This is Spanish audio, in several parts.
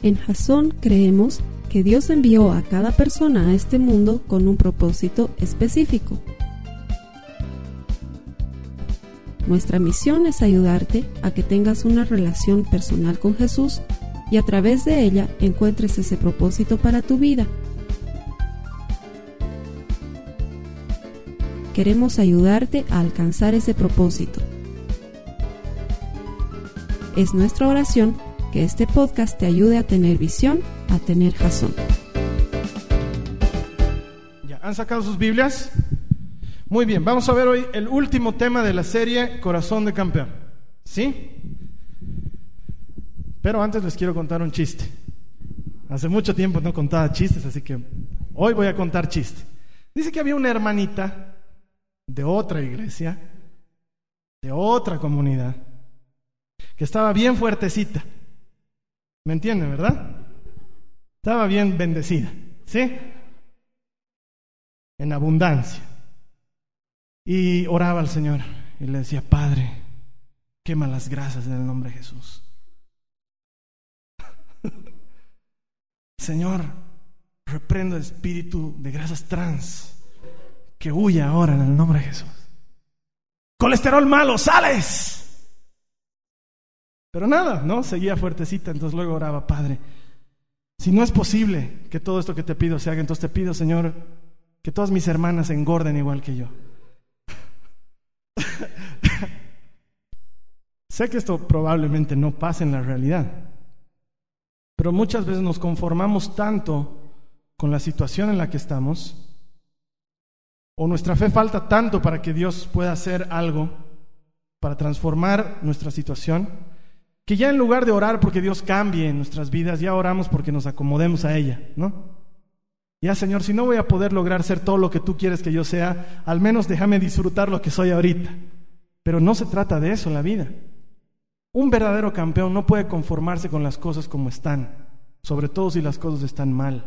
En Jasón creemos que Dios envió a cada persona a este mundo con un propósito específico. Nuestra misión es ayudarte a que tengas una relación personal con Jesús y a través de ella encuentres ese propósito para tu vida. Queremos ayudarte a alcanzar ese propósito. Es nuestra oración que este podcast te ayude a tener visión, a tener Jasón. ¿Ya han sacado sus Biblias? Muy bien, vamos a ver hoy el último tema de la serie Corazón de Campeón. ¿Sí? Pero antes les quiero contar un chiste. Hace mucho tiempo no contaba chistes, así que hoy voy a contar chiste. Dice que había una hermanita de otra iglesia, de otra comunidad, que estaba bien fuertecita. ¿Me entienden, verdad? Estaba bien bendecida, ¿sí? En abundancia. Y oraba al Señor y le decía: Padre, quema las grasas en el nombre de Jesús. Señor, reprendo el espíritu de grasas trans, que huya ahora en el nombre de Jesús. Colesterol malo, sales. Pero nada, ¿no? Seguía fuertecita. Entonces luego oraba: Padre, si no es posible que todo esto que te pido se haga, entonces te pido, Señor, que todas mis hermanas engorden igual que yo. Sé que esto probablemente no pasa en la realidad, pero muchas veces nos conformamos tanto con la situación en la que estamos, o nuestra fe falta tanto para que Dios pueda hacer algo para transformar nuestra situación, que ya en lugar de orar porque Dios cambie en nuestras vidas, ya oramos porque nos acomodemos a ella, ¿no? Ya, Señor, si no voy a poder lograr ser todo lo que tú quieres que yo sea, al menos déjame disfrutar lo que soy ahorita. Pero no se trata de eso en la vida. Un verdadero campeón no puede conformarse con las cosas como están, sobre todo si las cosas están mal.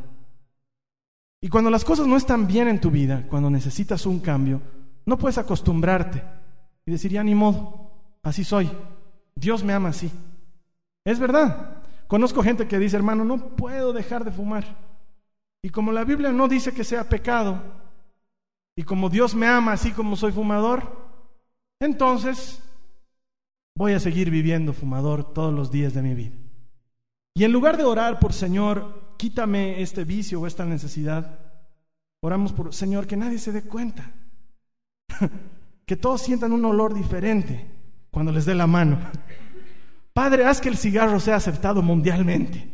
Y cuando las cosas no están bien en tu vida, cuando necesitas un cambio, no puedes acostumbrarte y decir: ya ni modo, así soy, Dios me ama así. Es verdad. Conozco gente que dice: hermano, no puedo dejar de fumar. Y como la Biblia no dice que sea pecado, y como Dios me ama así como soy fumador, entonces voy a seguir viviendo fumador todos los días de mi vida. Y en lugar de orar por: Señor, quítame este vicio o esta necesidad, oramos por: Señor, que nadie se dé cuenta, que todos sientan un olor diferente cuando les dé la mano. Padre, haz que el cigarro sea aceptado mundialmente.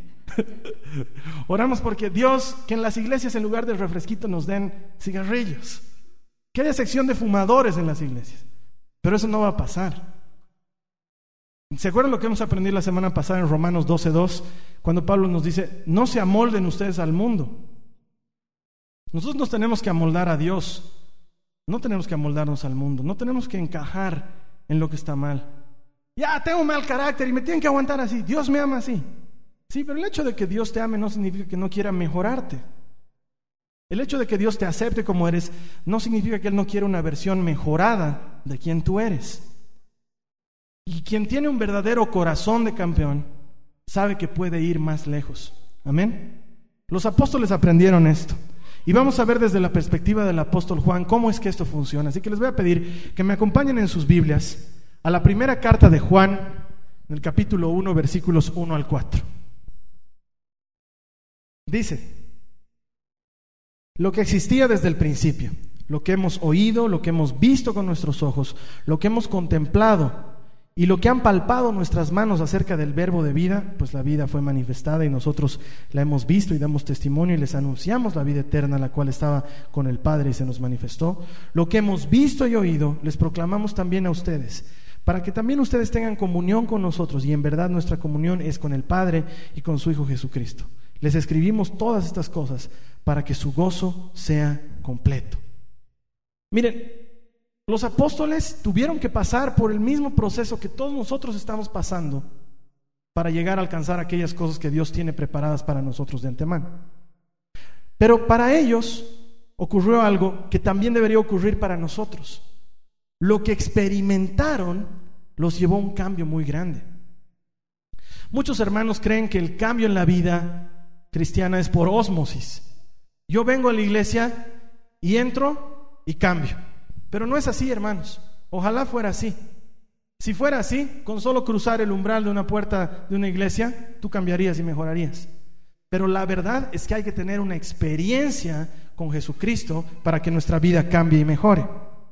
Oramos porque Dios, que en las iglesias en lugar de refresquito nos den cigarrillos, que haya sección de fumadores en las iglesias. Pero eso no va a pasar. ¿Se acuerdan lo que hemos aprendido la semana pasada en Romanos 12:2? Cuando Pablo nos dice: no se amolden ustedes al mundo. Nosotros nos tenemos que amoldar a Dios. No tenemos que amoldarnos al mundo. No tenemos que encajar en lo que está mal. Ya tengo mal carácter y me tienen que aguantar así. Dios me ama así. Sí, pero el hecho de que Dios te ame no significa que no quiera mejorarte. El hecho de que Dios te acepte como eres no significa que Él no quiera una versión mejorada de quien tú eres. Y quien tiene un verdadero corazón de campeón sabe que puede ir más lejos. Amén. Los apóstoles aprendieron esto. Y vamos a ver desde la perspectiva del apóstol Juan cómo es que esto funciona. Así que les voy a pedir que me acompañen en sus Biblias a la primera carta de Juan, en el capítulo 1, versículos 1 al 4. Dice: lo que existía desde el principio, lo que hemos oído, lo que hemos visto con nuestros ojos, lo que hemos contemplado y lo que han palpado nuestras manos acerca del verbo de vida, pues la vida fue manifestada y nosotros la hemos visto y damos testimonio y les anunciamos la vida eterna, la cual estaba con el Padre y se nos manifestó. Lo que hemos visto y oído les proclamamos también a ustedes, para que también ustedes tengan comunión con nosotros, y en verdad nuestra comunión es con el Padre y con su Hijo Jesucristo. Les escribimos todas estas cosas para que su gozo sea completo. Miren, los apóstoles tuvieron que pasar por el mismo proceso que todos nosotros estamos pasando para llegar a alcanzar aquellas cosas que Dios tiene preparadas para nosotros de antemano. Pero para ellos ocurrió algo que también debería ocurrir para nosotros. Lo que experimentaron los llevó a un cambio muy grande. Muchos hermanos creen que el cambio en la vida cristiana es por ósmosis. Yo vengo a la iglesia y entro y cambio. Pero no es así, hermanos. Ojalá fuera así. Si fuera así, con solo cruzar el umbral de una puerta de una iglesia, tú cambiarías y mejorarías. Pero la verdad es que hay que tener una experiencia con Jesucristo para que nuestra vida cambie y mejore.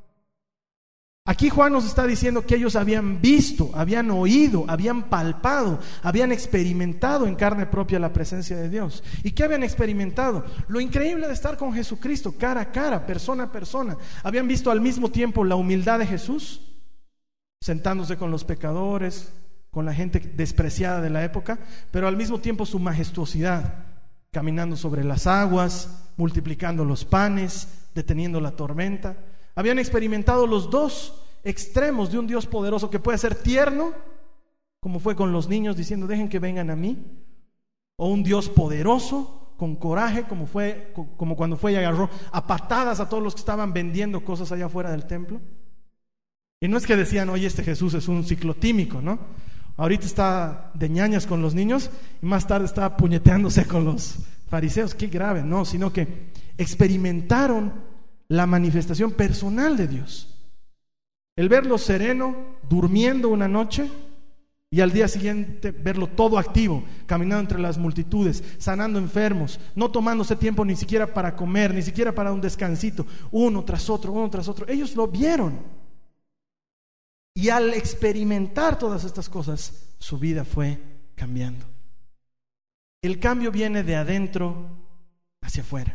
Aquí Juan nos está diciendo que ellos habían visto, habían oído, habían palpado, habían experimentado en carne propia la presencia de Dios. ¿Y qué habían experimentado? Lo increíble de estar con Jesucristo cara a cara, persona a persona. Habían visto al mismo tiempo la humildad de Jesús, sentándose con los pecadores, con la gente despreciada de la época, pero al mismo tiempo su majestuosidad, caminando sobre las aguas, multiplicando los panes, deteniendo la tormenta. Habían experimentado los dos extremos de un Dios poderoso que puede ser tierno, como fue con los niños diciendo dejen que vengan a mí, o un Dios poderoso con coraje, como cuando fue y agarró a patadas a todos los que estaban vendiendo cosas allá afuera del templo. Y no es que decían, oye, este Jesús es un ciclotímico, ¿no? Ahorita está de ñañas con los niños y más tarde está puñeteándose con los fariseos. Qué grave, no, sino que experimentaron la manifestación personal de Dios. El verlo sereno, durmiendo una noche, y al día siguiente verlo todo activo, caminando entre las multitudes, sanando enfermos, no tomándose tiempo ni siquiera para comer, ni siquiera para un descansito, uno tras otro. Ellos lo vieron. Y al experimentar todas estas cosas, su vida fue cambiando. El cambio viene de adentro hacia afuera.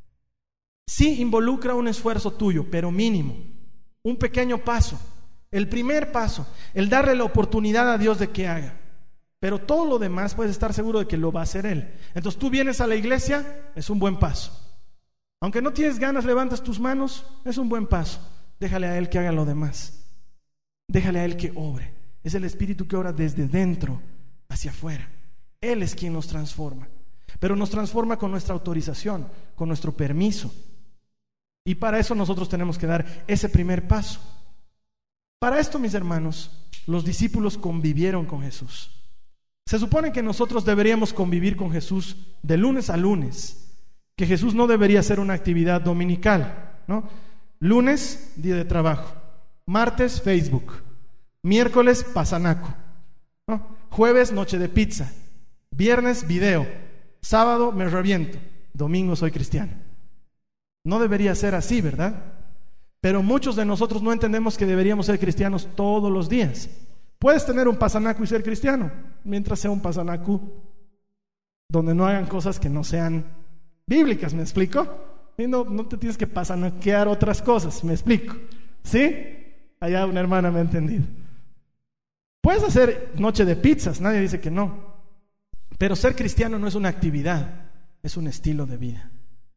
Sí involucra un esfuerzo tuyo, pero mínimo, un pequeño paso, el primer paso, el darle la oportunidad a Dios de que haga. Pero todo lo demás puedes estar seguro de que lo va a hacer Él. Entonces tú vienes a la iglesia, es un buen paso. Aunque no tienes ganas, levantas tus manos, es un buen paso. Déjale a Él que haga lo demás. Déjale a Él que obre. Es el Espíritu que obra desde dentro hacia afuera. Él es quien nos transforma. Pero nos transforma con nuestra autorización, con nuestro permiso. Y para eso nosotros tenemos que dar ese primer paso. Para esto, mis hermanos, los discípulos convivieron con Jesús. Se supone que nosotros deberíamos convivir con Jesús de lunes a lunes. Que Jesús no debería ser una actividad dominical, ¿no? Lunes, día de trabajo. Martes, Facebook. Miércoles, pasanaco, ¿no? Jueves, noche de pizza. Viernes, video. Sábado, me reviento. Domingo, soy cristiano. No debería ser así, ¿verdad? Pero muchos de nosotros no entendemos que deberíamos ser cristianos todos los días. Puedes tener un pasanaco y ser cristiano, mientras sea un pasanaco donde no hagan cosas que no sean bíblicas, ¿me explico? Y no te tienes que pasanaquear otras cosas, ¿me explico? ¿Sí? Allá una hermana me ha entendido. Puedes hacer noche de pizzas, nadie dice que no. Pero ser cristiano no es una actividad, es un estilo de vida.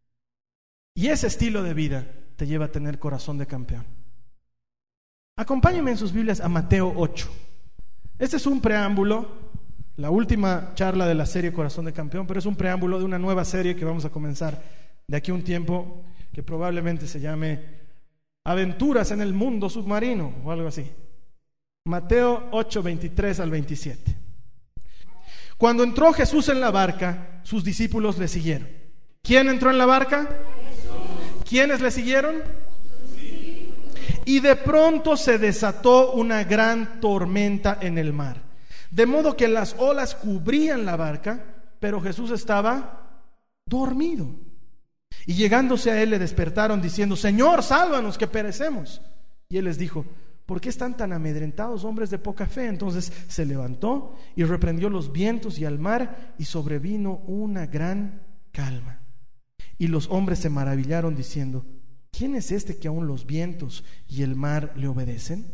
Y ese estilo de vida te lleva a tener corazón de campeón. Acompáñenme en sus Biblias a Mateo 8. Este es un preámbulo, la última charla de la serie Corazón de Campeón, pero es un preámbulo de una nueva serie que vamos a comenzar de aquí a un tiempo, que probablemente se llame Aventuras en el Mundo Submarino o algo así. Mateo 8, 23 al 27. Cuando entró Jesús en la barca, sus discípulos le siguieron. ¿Quién entró en la barca? Jesús. ¿Quiénes le siguieron? Sí. Y de pronto se desató una gran tormenta en el mar, de modo que las olas cubrían la barca, pero Jesús estaba dormido. Y llegándose a él le despertaron diciendo: Señor, sálvanos, que perecemos. Y él les dijo: ¿por qué están tan amedrentados, hombres de poca fe? Entonces se levantó y reprendió los vientos y al mar, y sobrevino una gran calma. Y los hombres se maravillaron diciendo: ¿quién es este que aún los vientos y el mar le obedecen?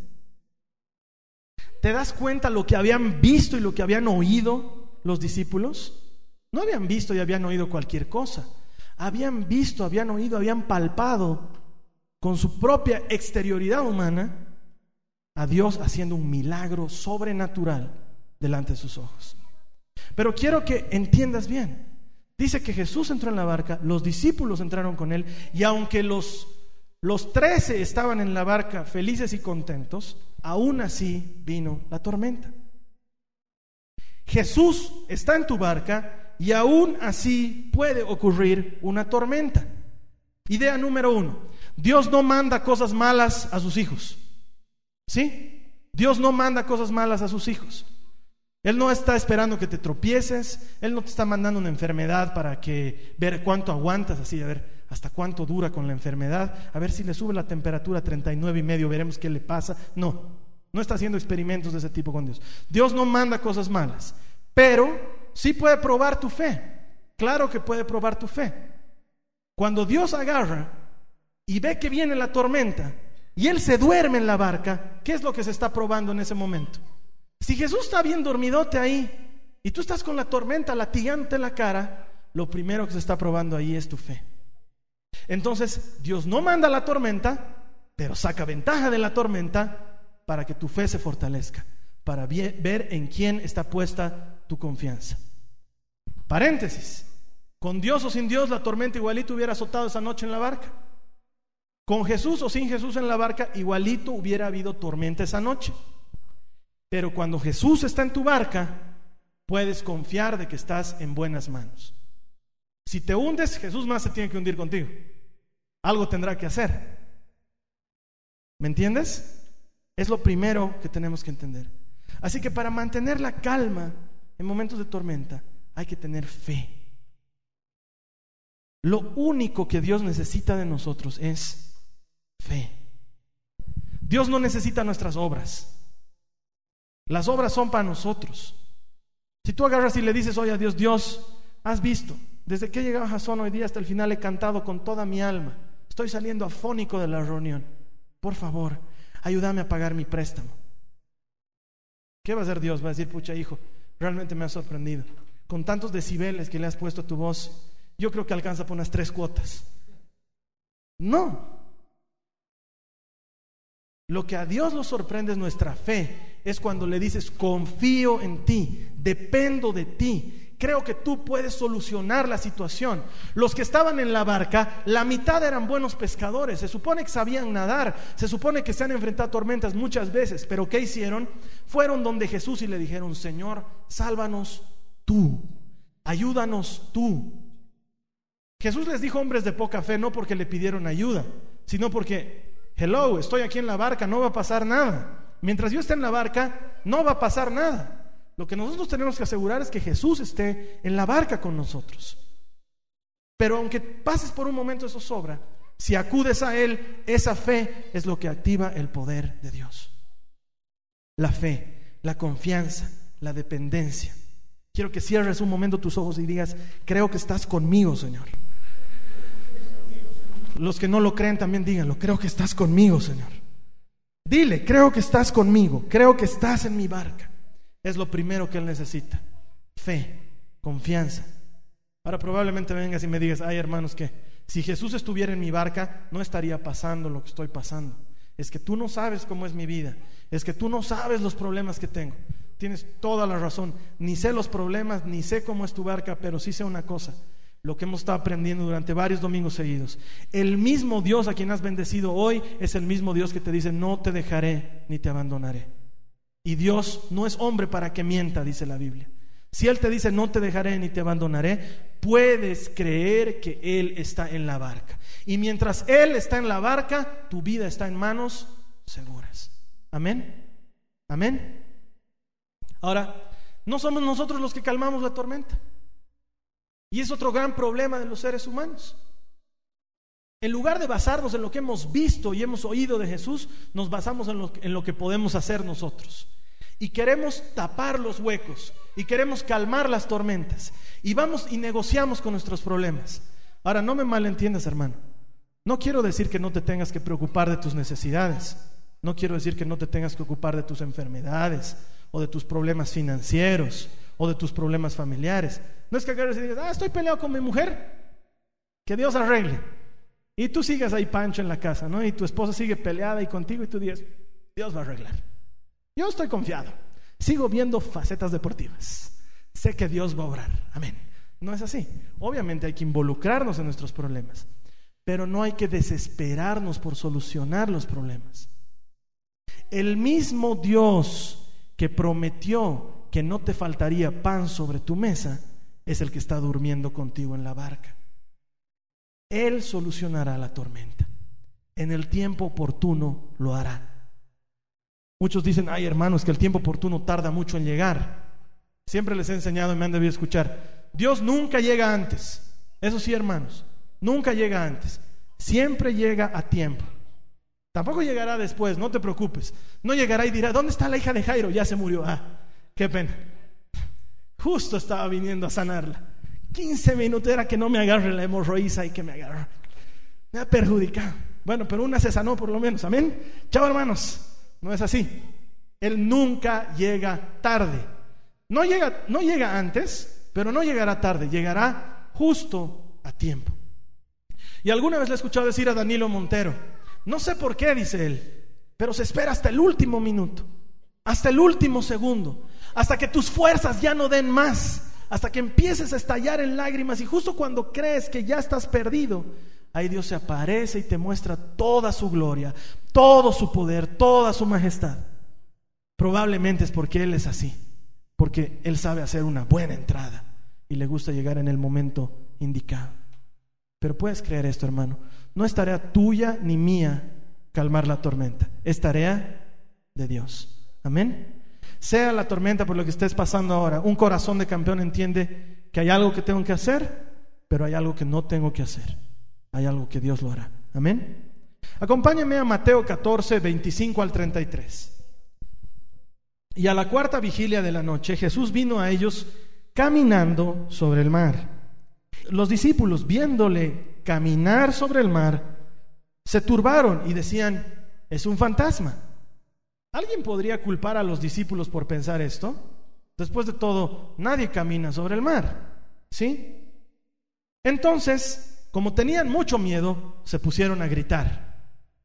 ¿Te das cuenta lo que habían visto y lo que habían oído los discípulos? No habían visto y habían oído cualquier cosa. Habían visto, habían oído, habían palpado con su propia exterioridad humana a Dios haciendo un milagro sobrenatural delante de sus ojos. Pero quiero que entiendas bien. Dice que Jesús entró en la barca, los discípulos entraron con él, y aunque los 13 estaban en la barca felices y contentos, aún así vino la tormenta. Jesús está en tu barca y aún así puede ocurrir una tormenta. Idea número 1. Dios no manda cosas malas a sus hijos. ¿Sí? Dios no manda cosas malas a sus hijos. Él no está esperando que te tropieces. Él no te está mandando una enfermedad para que ver cuánto aguantas, así, a ver hasta cuánto dura con la enfermedad, a ver si le sube la temperatura a 39.5, veremos qué le pasa. No está haciendo experimentos de ese tipo con Dios. Dios no manda cosas malas, pero sí puede probar tu fe. Claro que puede probar tu fe. Cuando Dios agarra y ve que viene la tormenta y Él se duerme en la barca, ¿qué es lo que se está probando en ese momento? Si Jesús está bien dormidote ahí y tú estás con la tormenta latigándote la cara, lo primero que se está probando ahí es tu fe. Entonces Dios no manda la tormenta, pero saca ventaja de la tormenta para que tu fe se fortalezca, para ver en quién está puesta tu confianza. Paréntesis: con Dios o sin Dios, la tormenta igualito hubiera azotado esa noche en la barca. Con Jesús o sin Jesús en la barca, igualito hubiera habido tormenta esa noche. Pero cuando Jesús está en tu barca, puedes confiar de que estás en buenas manos. Si te hundes, Jesús más se tiene que hundir contigo. Algo tendrá que hacer. ¿Me entiendes? Es lo primero que tenemos que entender. Así que para mantener la calma en momentos de tormenta, hay que tener fe. Lo único que Dios necesita de nosotros es fe. Dios no necesita nuestras obras. Las obras son para nosotros. Si tú agarras y le dices hoy a Dios: Dios, has visto, desde que he llegado a Jasón hoy día hasta el final he cantado con toda mi alma, estoy saliendo afónico de la reunión, por favor, ayúdame a pagar mi préstamo. ¿Qué va a hacer Dios? Va a decir: pucha hijo, realmente me has sorprendido. Con tantos decibeles que le has puesto a tu voz, yo creo que alcanza por unas 3 cuotas. No. Lo que a Dios lo sorprende es nuestra fe. Es cuando le dices: confío en ti, dependo de ti, creo que tú puedes solucionar la situación. Los que estaban en la barca, la mitad eran buenos pescadores, se supone que sabían nadar, se supone que se han enfrentado a tormentas muchas veces, pero ¿qué hicieron? Fueron donde Jesús y le dijeron: Señor, sálvanos tú, ayúdanos tú. Jesús les dijo hombres de poca fe, no porque le pidieron ayuda, sino porque hello, estoy aquí en la barca, no va a pasar nada. Mientras yo esté en la barca, no va a pasar nada. Lo que nosotros tenemos que asegurar es que Jesús esté en la barca con nosotros. Pero aunque pases por un momento de zozobra, si acudes a Él, esa fe es lo que activa el poder de Dios. La fe, la confianza, la dependencia. Quiero que cierres un momento tus ojos y digas: creo que estás conmigo, Señor. Los que no lo creen también díganlo: creo que estás conmigo, Señor. Dile: creo que estás conmigo, creo que estás en mi barca. Es lo primero que Él necesita: fe, confianza. Ahora probablemente vengas y me digas: ay hermanos, que si Jesús estuviera en mi barca, no estaría pasando lo que estoy pasando. Es que tú no sabes cómo es mi vida, es que tú no sabes los problemas que tengo. Tienes toda la razón, ni sé los problemas, ni sé cómo es tu barca, pero sí sé una cosa: lo que hemos estado aprendiendo durante varios domingos seguidos, el mismo Dios a quien has bendecido hoy es el mismo Dios que te dice: no te dejaré ni te abandonaré. Y Dios no es hombre para que mienta, dice la Biblia. Si Él te dice: no te dejaré ni te abandonaré, puedes creer que Él está en la barca. Y mientras Él está en la barca, tu vida está en manos seguras. Amén. Amén. Ahora, no somos nosotros los que calmamos la tormenta. Y es otro gran problema de los seres humanos. En lugar de basarnos en lo que hemos visto y hemos oído de Jesús, nos basamos en lo que podemos hacer nosotros. Y queremos tapar los huecos y queremos calmar las tormentas. Y vamos y negociamos con nuestros problemas. Ahora, no me malentiendas, hermano. No quiero decir que no te tengas que preocupar de tus necesidades. No quiero decir que no te tengas que ocupar de tus enfermedades o de tus problemas financieros o de tus problemas familiares. No es que agarres y digas: estoy peleado con mi mujer, que Dios arregle. Y tú sigas ahí pancho en la casa, ¿no? Y tu esposa sigue peleada y contigo, y tú dices: Dios va a arreglar. Yo estoy confiado, sigo viendo facetas deportivas, sé que Dios va a obrar. Amén. No es así. Obviamente hay que involucrarnos en nuestros problemas, pero no hay que desesperarnos por solucionar los problemas. El mismo Dios que prometió que no te faltaría pan sobre tu mesa es el que está durmiendo contigo en la barca. Él solucionará la tormenta. En el tiempo oportuno lo hará. Muchos dicen, ay hermanos, que el tiempo oportuno tarda mucho en llegar. Siempre les he enseñado y me han debido escuchar, Dios nunca llega antes. Eso sí, hermanos, nunca llega antes. Siempre llega a tiempo. Tampoco llegará después, no te preocupes. No llegará y dirá, ¿dónde está la hija de Jairo? Ya se murió. Qué pena. Justo estaba viniendo a sanarla. 15 minutos era que no me agarre la hemorroísa y que me agarre. Me ha perjudicado. Bueno, pero una se sanó por lo menos. Amén. Chao, hermanos. No es así. Él nunca llega tarde. No llega antes, pero no llegará tarde. Llegará justo a tiempo. Y alguna vez le he escuchado decir a Danilo Montero, no sé por qué, dice él, pero se espera hasta el último minuto, hasta el último segundo, hasta que tus fuerzas ya no den más, hasta que empieces a estallar en lágrimas, y justo cuando crees que ya estás perdido, ahí Dios se aparece y te muestra toda su gloria, todo su poder, toda su majestad. Probablemente es porque Él es así, porque Él sabe hacer una buena entrada y le gusta llegar en el momento indicado. Pero puedes creer esto, hermano, no es tarea tuya ni mía calmar la tormenta, es tarea de Dios. Amén. Sea la tormenta por lo que estés pasando ahora, un corazón de campeón entiende que hay algo que tengo que hacer, pero hay algo que no tengo que hacer. Hay algo que Dios lo hará. Amén. Acompáñame a Mateo 14, 25 al 33. Y a la cuarta vigilia de la noche, Jesús vino a ellos caminando sobre el mar. Los discípulos, viéndole caminar sobre el mar, se turbaron y decían, es un fantasma. ¿Alguien podría culpar a los discípulos por pensar esto? Después de todo, nadie camina sobre el mar, ¿sí? Entonces, como tenían mucho miedo, se pusieron a gritar.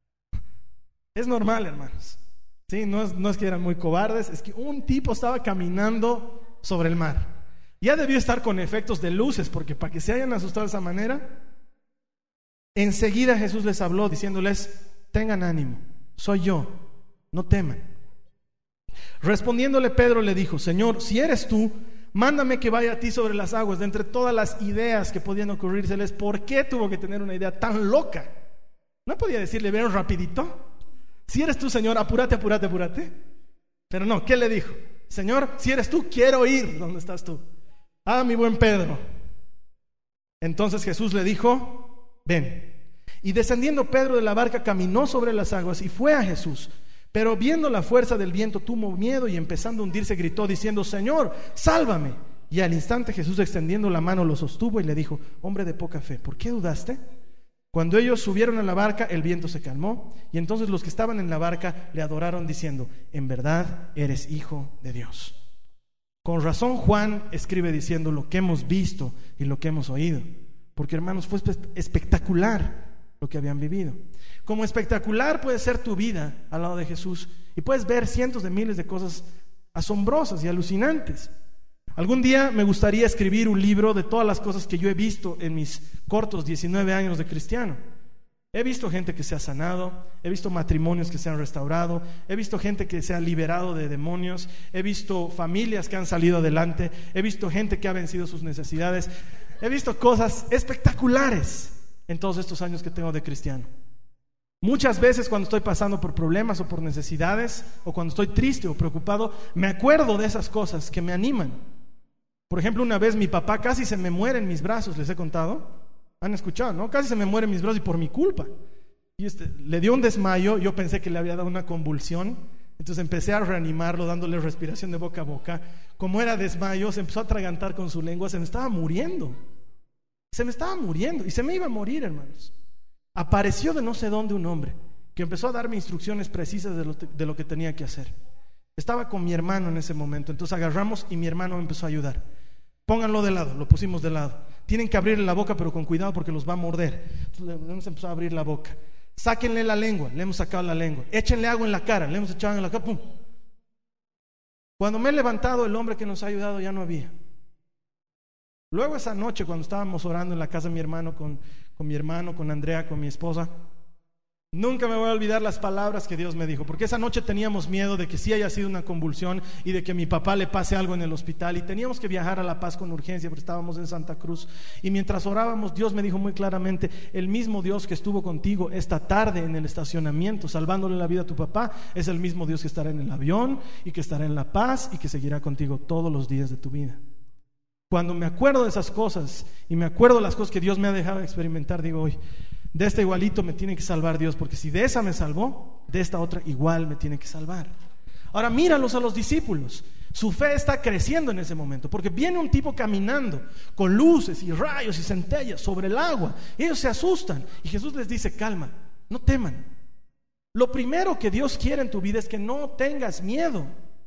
Es normal, hermanos, ¿sí? No es que eran muy cobardes, es que un tipo estaba caminando sobre el mar. Ya debió estar con efectos de luces, porque para que se hayan asustado de esa manera, enseguida Jesús les habló diciéndoles, tengan ánimo, soy yo, no teman. Respondiéndole Pedro le dijo, Señor, si eres tú, mándame que vaya a ti sobre las aguas. De entre todas las ideas que podían ocurrírseles, ¿por qué tuvo que tener una idea tan loca? ¿No podía decirle, ven rapidito? Si eres tú, Señor, apúrate. Pero no, ¿qué le dijo? Señor, si eres tú, quiero ir donde estás tú. Mi buen Pedro. Entonces Jesús le dijo, ven. Y descendiendo Pedro de la barca, caminó sobre las aguas y fue a Jesús. Pero viendo la fuerza del viento, tuvo miedo y empezando a hundirse, gritó diciendo, Señor, sálvame. Y al instante Jesús, extendiendo la mano, lo sostuvo y le dijo, hombre de poca fe, ¿por qué dudaste? Cuando ellos subieron a la barca, el viento se calmó, y entonces los que estaban en la barca le adoraron diciendo, en verdad eres Hijo de Dios. Con razón Juan escribe diciendo lo que hemos visto y lo que hemos oído, porque hermanos, fue espectacular lo que habían vivido. Como espectacular puede ser tu vida al lado de Jesús, y puedes ver cientos de miles de cosas asombrosas y alucinantes. Algún día me gustaría escribir un libro de todas las cosas que yo he visto en mis cortos 19 años de cristiano. He visto gente que se ha sanado, he visto matrimonios que se han restaurado, he visto gente que se ha liberado de demonios, he visto familias que han salido adelante, he visto gente que ha vencido sus necesidades, he visto cosas espectaculares en todos estos años que tengo de cristiano. Muchas veces cuando estoy pasando por problemas o por necesidades, o cuando estoy triste o preocupado, me acuerdo de esas cosas que me animan. Por ejemplo, una vez mi papá casi se me muere en mis brazos, les he contado. Han escuchado, ¿no? Casi se me muere en mis brazos y por mi culpa. Y le dio un desmayo, yo pensé que le había dado una convulsión, entonces empecé a reanimarlo dándole respiración de boca a boca. Como era desmayo, se empezó a atragantar con su lengua, se me estaba muriendo y se me iba a morir, hermanos. Apareció de no sé dónde un hombre que empezó a darme instrucciones precisas de lo que tenía que hacer. Estaba con mi hermano en ese momento, entonces agarramos y mi hermano me empezó a ayudar. Pónganlo de lado, lo pusimos de lado. Tienen que abrirle la boca, pero con cuidado porque los va a morder. Entonces le hemos empezado a abrir la boca. Sáquenle la lengua, le hemos sacado la lengua. Échenle agua en la cara, le hemos echado en la cara, ¡pum! Cuando me he levantado, el hombre que nos ha ayudado ya no había. Luego esa noche, cuando estábamos orando en la casa de mi hermano, con mi hermano, con Andrea, con mi esposa, Nunca me voy a olvidar las palabras que Dios me dijo, porque esa noche teníamos miedo de que sí haya sido una convulsión y de que a mi papá le pase algo en el hospital, y teníamos que viajar a La Paz con urgencia porque estábamos en Santa Cruz. Y mientras orábamos, Dios me dijo muy claramente: el mismo Dios que estuvo contigo esta tarde en el estacionamiento salvándole la vida a tu papá es el mismo Dios que estará en el avión y que estará en La Paz y que seguirá contigo todos los días de tu vida. Cuando me acuerdo de esas cosas y me acuerdo de las cosas que Dios me ha dejado experimentar, digo: hoy de esta igualito me tiene que salvar Dios, porque si de esa me salvó, de esta otra igual me tiene que salvar. Ahora míralos a los discípulos. Su fe está creciendo en ese momento, porque viene un tipo caminando con luces y rayos y centellas sobre el agua. Ellos se asustan y Jesús les dice: calma, no teman. Lo primero que Dios quiere en tu vida es que no tengas miedo.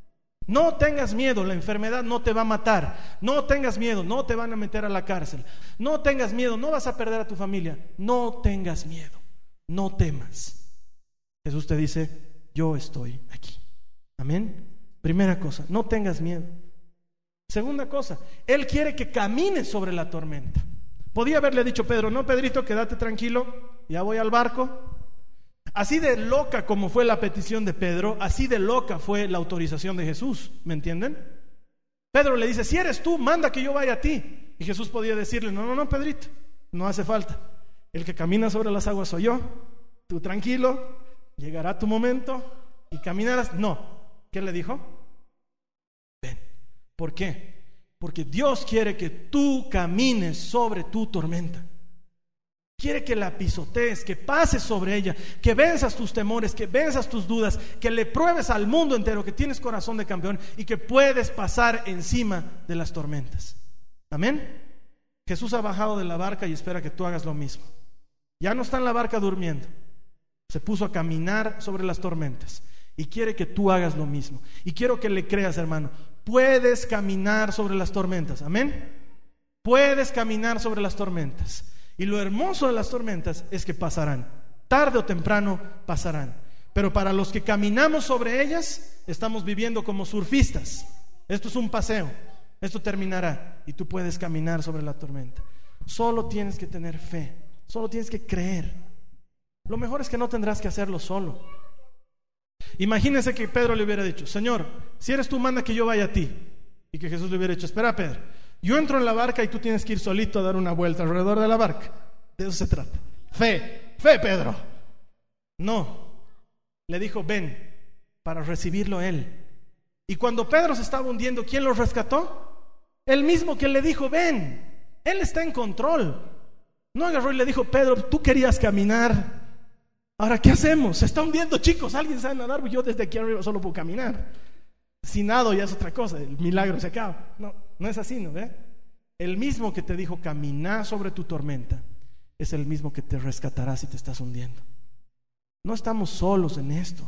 No tengas miedo, la enfermedad no te va a matar. No tengas miedo, no te van a meter a la cárcel. No tengas miedo, no vas a perder a tu familia. No tengas miedo, no temas. Jesús te dice: yo estoy aquí. Amén. Primera cosa, no tengas miedo. Segunda cosa, Él quiere que camines sobre la tormenta. Podía haberle dicho Pedro: no, Pedrito, quédate tranquilo, ya voy al barco. Así de loca como fue la petición de Pedro, así de loca fue la autorización de Jesús. ¿Me entienden? Pedro le dice: si eres tú, manda que yo vaya a ti. Y Jesús podía decirle: no, Pedrito, no hace falta. El que camina sobre las aguas soy yo. Tú tranquilo, llegará tu momento y caminarás. No. ¿Qué le dijo? Ven. ¿Por qué? Porque Dios quiere que tú camines sobre tu tormenta. Quiere que la pisotees, que pases sobre ella, que venzas tus temores, que venzas tus dudas, que le pruebes al mundo entero que tienes corazón de campeón y que puedes pasar encima de las tormentas. Amén. Jesús ha bajado de la barca y espera que tú hagas lo mismo. Ya no está en la barca durmiendo, se puso a caminar sobre las tormentas y quiere que tú hagas lo mismo. Y quiero que le creas, hermano: puedes caminar sobre las tormentas. Amén. Puedes caminar sobre las tormentas. Y lo hermoso de las tormentas es que pasarán, tarde o temprano pasarán. Pero para los que caminamos sobre ellas, estamos viviendo como surfistas. Esto es un paseo, esto terminará y tú puedes caminar sobre la tormenta. Solo tienes que tener fe, solo tienes que creer. Lo mejor es que no tendrás que hacerlo solo. Imagínense que Pedro le hubiera dicho: Señor, si eres tú, manda que yo vaya a ti. Y que Jesús le hubiera dicho: espera, Pedro, yo entro en la barca y tú tienes que ir solito a dar una vuelta alrededor de la barca. De eso se trata. Fe, Pedro. No, le dijo: ven, para recibirlo él. Y cuando Pedro se estaba hundiendo, ¿quién lo rescató? El mismo que le dijo: ven. Él está en control. No agarró y le dijo: Pedro, tú querías caminar, ahora ¿qué hacemos? Se está hundiendo, chicos, alguien sabe nadar. Yo desde aquí arriba solo puedo caminar. Si nado ya es otra cosa, el milagro se acaba. No es así, ¿no ve? El mismo que te dijo: caminá sobre tu tormenta, es el mismo que te rescatará si te estás hundiendo. No estamos solos en esto.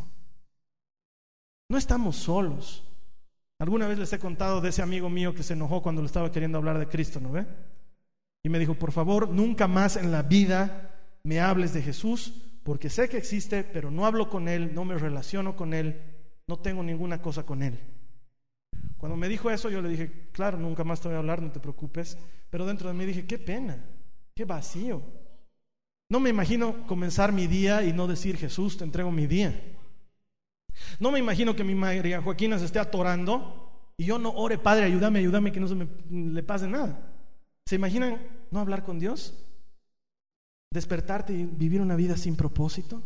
No estamos solos. Alguna vez les he contado de ese amigo mío que se enojó cuando le estaba queriendo hablar de Cristo, ¿no ve? Y me dijo: por favor, nunca más en la vida me hables de Jesús, porque sé que existe, pero no hablo con Él, no me relaciono con Él, no tengo ninguna cosa con Él. Cuando me dijo eso, yo le dije: claro, nunca más te voy a hablar, no te preocupes. Pero dentro de mí dije: qué pena, qué vacío. No me imagino comenzar mi día y no decir: Jesús, te entrego mi día. No me imagino que mi María Joaquina se esté atorando y yo no ore: Padre, ayúdame, que no se me le pase nada. ¿Se imaginan no hablar con Dios? Despertarte y vivir una vida sin propósito.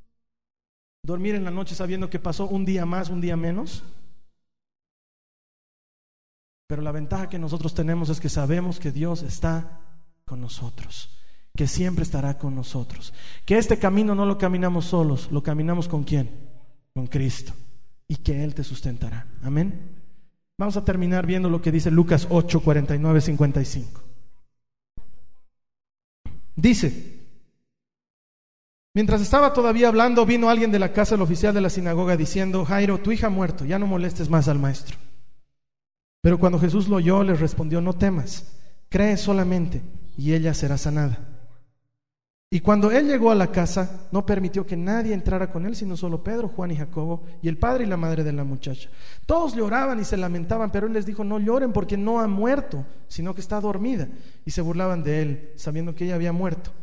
Dormir en la noche sabiendo que pasó un día más, un día menos. Pero la ventaja que nosotros tenemos es que sabemos que Dios está con nosotros, que siempre estará con nosotros, que este camino no lo caminamos solos, lo caminamos ¿con quién? Con Cristo, y que Él te sustentará. Amén. Vamos a terminar viendo lo que dice Lucas 8, 49, 55. Dice: mientras estaba todavía hablando, vino alguien de la casa del oficial de la sinagoga diciendo: Jairo, tu hija ha muerto, ya no molestes más al maestro. Pero cuando Jesús lo oyó, les respondió: no temas, cree solamente y ella será sanada. Y cuando él llegó a la casa, no permitió que nadie entrara con él, sino solo Pedro, Juan y Jacobo, y el padre y la madre de la muchacha. Todos lloraban y se lamentaban, pero él les dijo: no lloren, porque no ha muerto, sino que está dormida. Y se burlaban de él, sabiendo que ella había muerto.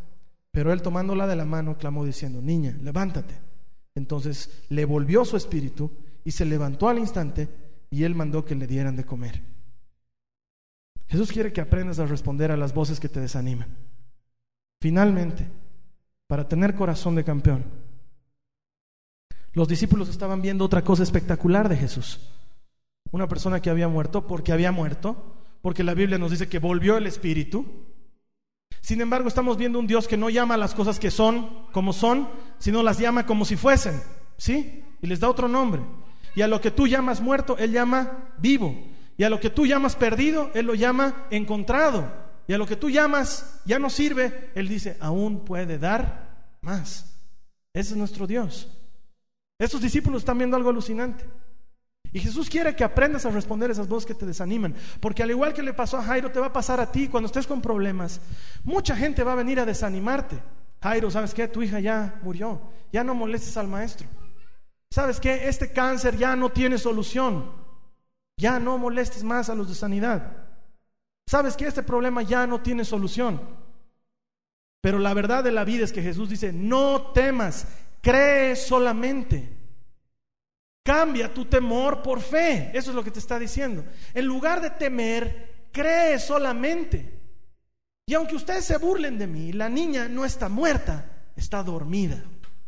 Pero él, tomándola de la mano, clamó diciendo: niña, levántate. Entonces le volvió su espíritu y se levantó al instante, y él mandó que le dieran de comer. Jesús quiere que aprendas a responder a las voces que te desaniman. Finalmente, para tener corazón de campeón, los discípulos estaban viendo otra cosa espectacular de Jesús. Una persona que había muerto, porque la Biblia nos dice que volvió el espíritu. Sin embargo, estamos viendo un Dios que no llama a las cosas que son como son, sino las llama como si fuesen, ¿sí? Y les da otro nombre. Y a lo que tú llamas muerto, Él llama vivo. Y a lo que tú llamas perdido, Él lo llama encontrado. Y a lo que tú llamas ya no sirve, Él dice: aún puede dar más. Ese es nuestro Dios. Estos discípulos están viendo algo alucinante. Y Jesús quiere que aprendas a responder esas voces que te desaniman, porque al igual que le pasó a Jairo, te va a pasar a ti cuando estés con problemas. Mucha gente va a venir a desanimarte. Jairo, ¿sabes qué? Tu hija ya murió, ya no molestes al maestro. ¿Sabes qué? Este cáncer ya no tiene solución, ya no molestes más a los de sanidad. ¿Sabes qué? Este problema ya no tiene solución. Pero la verdad de la vida es que Jesús dice: no temas, cree solamente. Cambia tu temor por fe. Eso es lo que te está diciendo. En lugar de temer, cree solamente. Y aunque ustedes se burlen de mí, la niña no está muerta, está dormida.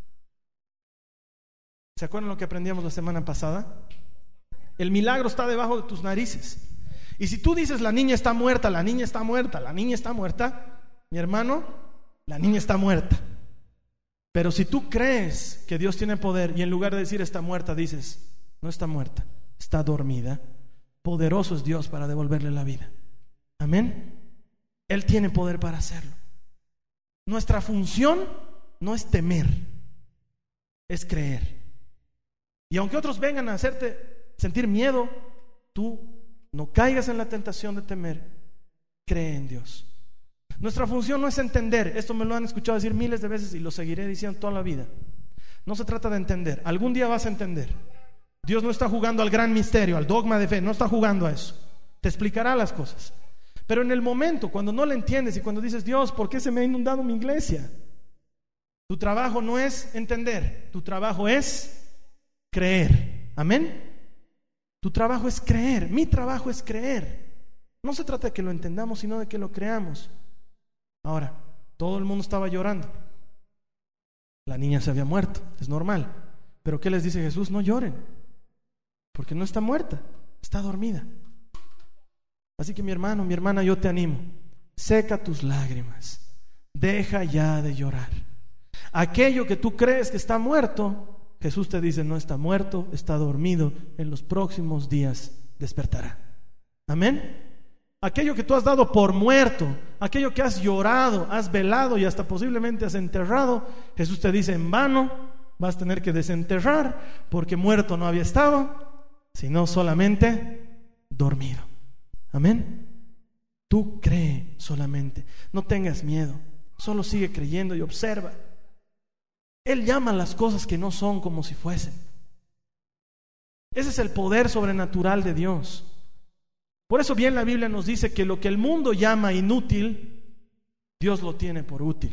¿Se acuerdan lo que aprendíamos la semana pasada? El milagro está debajo de tus narices. Y si tú dices: la niña está muerta, la niña está muerta, la niña está muerta, mi hermano, la niña está muerta. Pero si tú crees que Dios tiene poder y en lugar de decir está muerta, dices: no está muerta, está dormida, poderoso es Dios para devolverle la vida. Amén. Él tiene poder para hacerlo. Nuestra función no es temer, es creer. Y aunque otros vengan a hacerte sentir miedo, tú no caigas en la tentación de temer. Cree en Dios. Nuestra función no es entender. Esto me lo han escuchado decir miles de veces y lo seguiré diciendo toda la vida. No se trata de entender. Algún día vas a entender. Dios no está jugando al gran misterio, al dogma de fe. No está jugando a eso. Te explicará las cosas. Pero en el momento, cuando no le entiendes y cuando dices: Dios, ¿por qué se me ha inundado mi iglesia? Tu trabajo no es entender. Tu trabajo es creer. Amén. Tu trabajo es creer. Mi trabajo es creer. No se trata de que lo entendamos, sino de que lo creamos. Ahora, todo el mundo estaba llorando. La niña se había muerto, es normal. Pero ¿qué les dice Jesús? No lloren, porque no está muerta, está dormida. Así que mi hermano, mi hermana, yo te animo: seca tus lágrimas, deja ya de llorar. Aquello que tú crees que está muerto, Jesús te dice: no está muerto, está dormido, en los próximos días despertará. Amén. Aquello que tú has dado por muerto, aquello que has llorado, has velado y hasta posiblemente has enterrado, Jesús te dice: en vano vas a tener que desenterrar, porque muerto no había estado, sino solamente dormido. Amén. Tú cree solamente, no tengas miedo, solo sigue creyendo y observa. Él llama las cosas que no son como si fuesen. Ese es el poder sobrenatural de Dios. Por eso bien la Biblia nos dice que lo que el mundo llama inútil, Dios lo tiene por útil.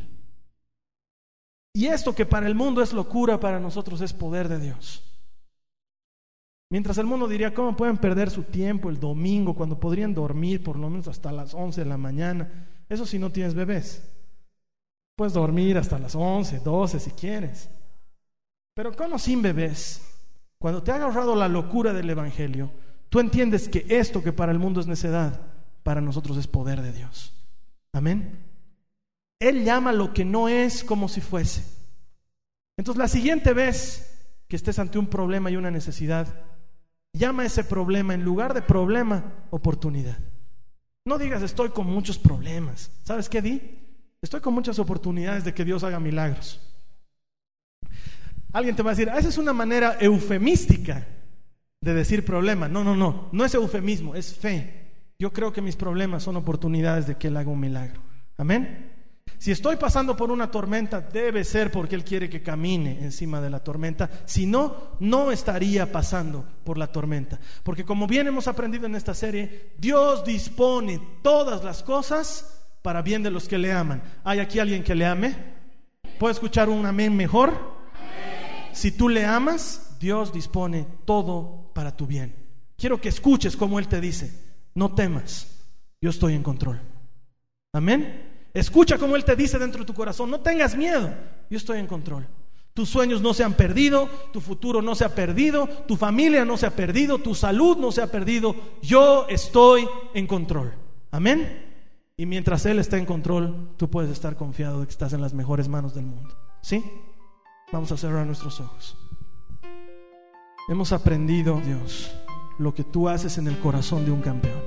Y esto que para el mundo es locura, para nosotros es poder de Dios. Mientras el mundo diría: ¿cómo pueden perder su tiempo el domingo cuando podrían dormir por lo menos hasta las 11 de la mañana? Eso si no tienes bebés. Puedes dormir hasta las 11, 12 si quieres. Pero ¿cómo sin bebés? Cuando te ha agarrado la locura del evangelio, tú entiendes que esto que para el mundo es necedad, para nosotros es poder de Dios. Amén. Él llama lo que no es como si fuese. Entonces la siguiente vez que estés ante un problema y una necesidad, llama ese problema, en lugar de problema, oportunidad. No digas: estoy con muchos problemas. ¿Sabes qué di? Estoy con muchas oportunidades de que Dios haga milagros. Alguien te va a decir: esa es una manera eufemística de decir problema. No es eufemismo, es fe. Yo creo que mis problemas son oportunidades de que Él haga un milagro. Amén. Si estoy pasando por una tormenta, debe ser porque Él quiere que camine encima de la tormenta. Si no, no estaría pasando por la tormenta. Porque como bien hemos aprendido en esta serie, Dios dispone todas las cosas para bien de los que le aman. ¿Hay aquí alguien que le ame? ¿Puedo escuchar un amén mejor? Si tú le amas, Dios dispone todo para tu bien. Quiero que escuches como Él te dice: no temas, yo estoy en control. Amén. Escucha como Él te dice dentro de tu corazón: no tengas miedo, yo estoy en control. Tus sueños no se han perdido, tu futuro no se ha perdido, tu familia no se ha perdido, tu salud no se ha perdido. Yo estoy en control. Amén. Y mientras Él está en control, tú puedes estar confiado de que estás en las mejores manos del mundo. ¿Sí? Vamos a cerrar nuestros ojos. Hemos aprendido, Dios, lo que tú haces en el corazón de un campeón.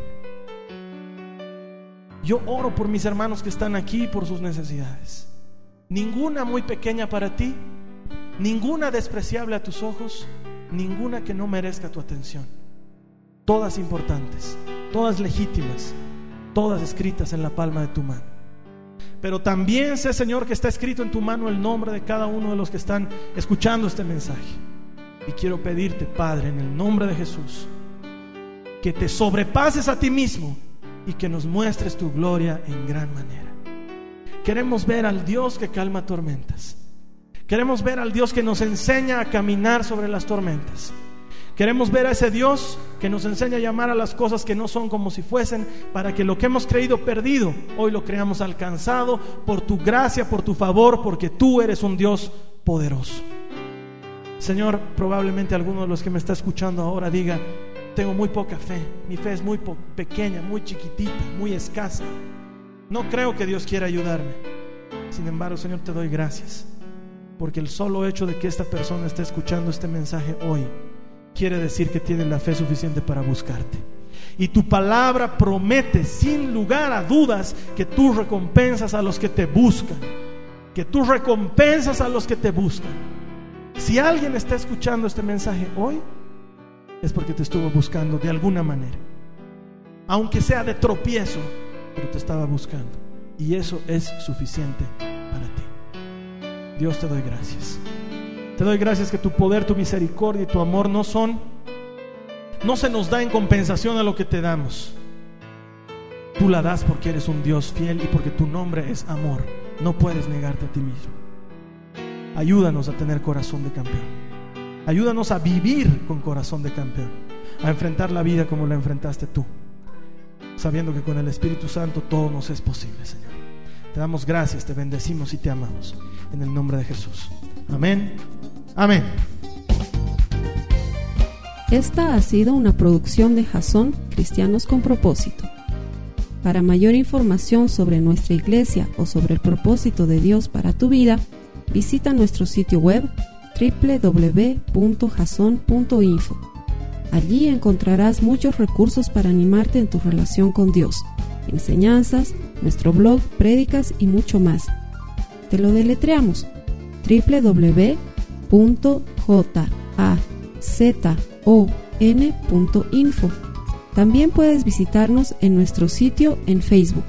Yo oro por mis hermanos que están aquí, por sus necesidades. Ninguna muy pequeña para ti, ninguna despreciable a tus ojos, ninguna que no merezca tu atención. Todas importantes, todas legítimas, todas escritas en la palma de tu mano. Pero también sé, Señor, que está escrito en tu mano el nombre de cada uno de los que están escuchando este mensaje. Y quiero pedirte, Padre, en el nombre de Jesús, que te sobrepases a ti mismo y que nos muestres tu gloria en gran manera. Queremos ver al Dios que calma tormentas. Queremos ver al Dios que nos enseña a caminar sobre las tormentas. Queremos ver a ese Dios que nos enseña a llamar a las cosas que no son como si fuesen, para que lo que hemos creído perdido, hoy lo creamos alcanzado por tu gracia, por tu favor, porque tú eres un Dios poderoso. Señor, probablemente alguno de los que me está escuchando ahora diga: tengo muy poca fe, mi fe es muy pequeña, muy chiquitita, muy escasa. No creo que Dios quiera ayudarme. Sin embargo, Señor, te doy gracias, porque el solo hecho de que esta persona esté escuchando este mensaje hoy quiere decir que tiene la fe suficiente para buscarte. Y tu palabra promete sin lugar a dudas que tú recompensas a los que te buscan, que tú recompensas a los que te buscan. Si alguien está escuchando este mensaje hoy, es porque te estuvo buscando de alguna manera, aunque sea de tropiezo, pero te estaba buscando, y eso es suficiente para ti. Dios, te doy gracias. Te doy gracias que tu poder, tu misericordia y tu amor no se nos da en compensación a lo que te damos. Tú la das porque eres un Dios fiel y porque tu nombre es amor. No puedes negarte a ti mismo. Ayúdanos a tener corazón de campeón. Ayúdanos a vivir con corazón de campeón, a enfrentar la vida como la enfrentaste tú, sabiendo que con el Espíritu Santo todo nos es posible, Señor. Te damos gracias, te bendecimos y te amamos en el nombre de Jesús. Amén. Amén. Esta ha sido una producción de Jasón Cristianos con Propósito. Para mayor información sobre nuestra iglesia o sobre el propósito de Dios para tu vida, visita nuestro sitio web www.jason.info. Allí encontrarás muchos recursos para animarte en tu relación con Dios, enseñanzas, nuestro blog, prédicas y mucho más. Te lo deletreamos: www.jazon.info. También puedes visitarnos en nuestro sitio en Facebook,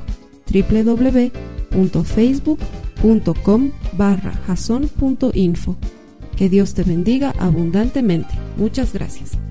www.facebook.com/jason.info. Que Dios te bendiga abundantemente. Muchas gracias.